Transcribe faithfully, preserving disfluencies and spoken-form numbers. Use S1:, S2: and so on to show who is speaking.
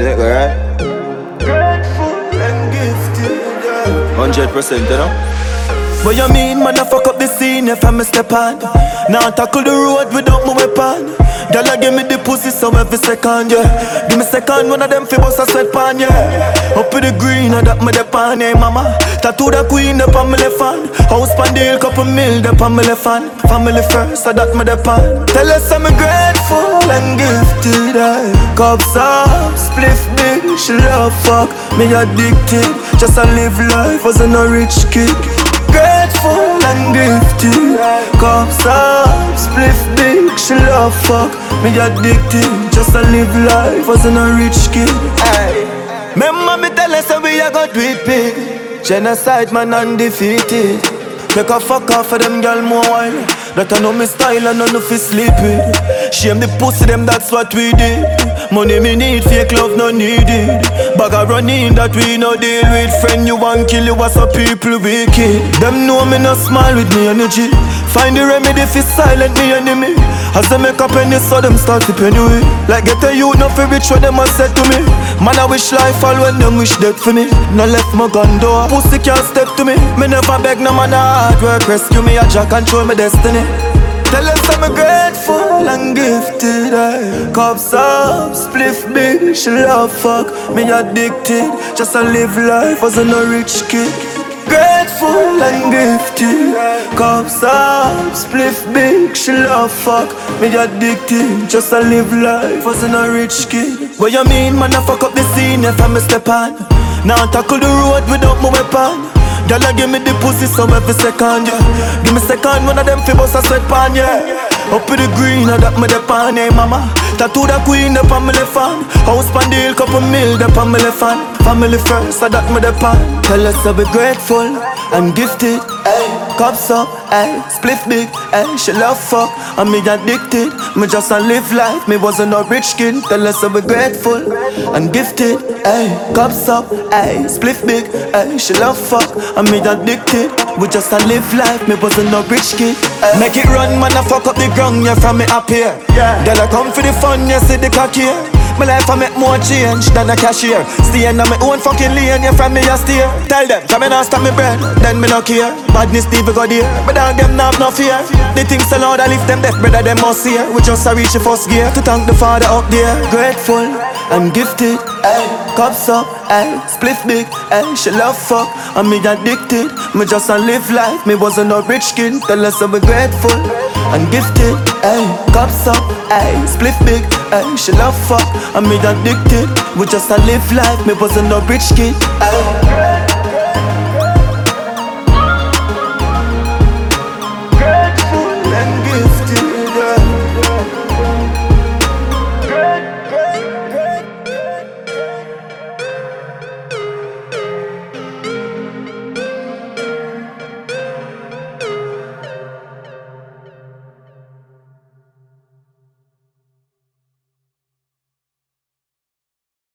S1: it go right?
S2: Grateful and gifted, yeah.
S1: Hundred percent, you know.
S2: What you mean, man, I fuck up the scene if I step on. Now tackle the road without my weapon. Girl, I give me the pussy so every second, yeah. Give me second, one of them fi bust a sweatpants, yeah. Up with the green, and that me the pan, hey mama. Tattoo the queen, the on my left hand. House pan deal, couple mil, the on my left hand. Family first, so that me the pan. Tell us I'm grateful and gifted, eh. Cups up, spliff big, she love fuck. Me addicted, just a live life, wasn't a rich kid. Grateful and gifted, cups up, spliff big, she love fuck. Me addicted, just a live life, wasn't a rich kid. Aye. Remember me tell us how we a go do it big. Genocide man undefeated. Make a fuck off for them girl more while. That I know me style and I know fi sleep with. Shame the pussy them, that's what we did. Money me need, fake love no needed. Bag a running that we no deal with. Friend you want kill you, what's up people wicked. Them know me no smile with me energy. Find the remedy fi silent me enemy. As they make a penny so them start to penny away. Like get a youth no fi rich what them a said to me. Man I wish life all when them wish death for me. No left my gun door, pussy can't step to me. Me never beg no man a hard work rescue me. A jack control my destiny. Tell us I'm grateful and gifted, eh. Cups up, spliff big, she love fuck. Me addicted, just a live life, wasn't a rich kid. Grateful and gifted, cups up, spliff big, she love fuck. Me addicted, just a live life, wasn't a rich kid. What you mean, man, I fuck up the scene if I me step on. Now tackle the road without my weapon. Girl, give me the pussy so every second, yeah. Give me second, one of them fi bust a sweatpants, yeah. Up with the green, and that me the pan, hey mama. Tattoo the queen, the on my left hand. House pan deal, couple mil, the on my left hand. Family first, so that me the pan. Tell us to be grateful and gifted, ay. Cups up, ay. Spliff big, ay. She love fuck, and me addicted. Me just a live life, me wasn't a rich kid. Tell us to be grateful and gifted, ay. Cups up, ay. Spliff big, ay. She love fuck, and me addicted. We just a live life, me wasn't no rich kid. Ay. Make it run, man, I fuck up the ground, yeah, from me up here. Yeah. Girl, I come for the fun, you see the cock here. My life I make more change than a cashier. Stay in my own fucking lane, you from me a steer. Tell them, come and stop me bread, then me no care. Badness Steve go there, but dog them not have no fear. They think so loud I lift them deaf, brother them must hear. We just a reach the first gear to thank the Father up there. Grateful and gifted, ay. Cups up, ay. Spliff big, ay. She love fuck, and me addicted. Me just a live life, me wasn't no rich kid. Tell us I'm grateful and gifted, ay. Cups up, ay. Spliff big, ay. She love fuck, and me addicted. We just a live life, me wasn't no rich kid, ay.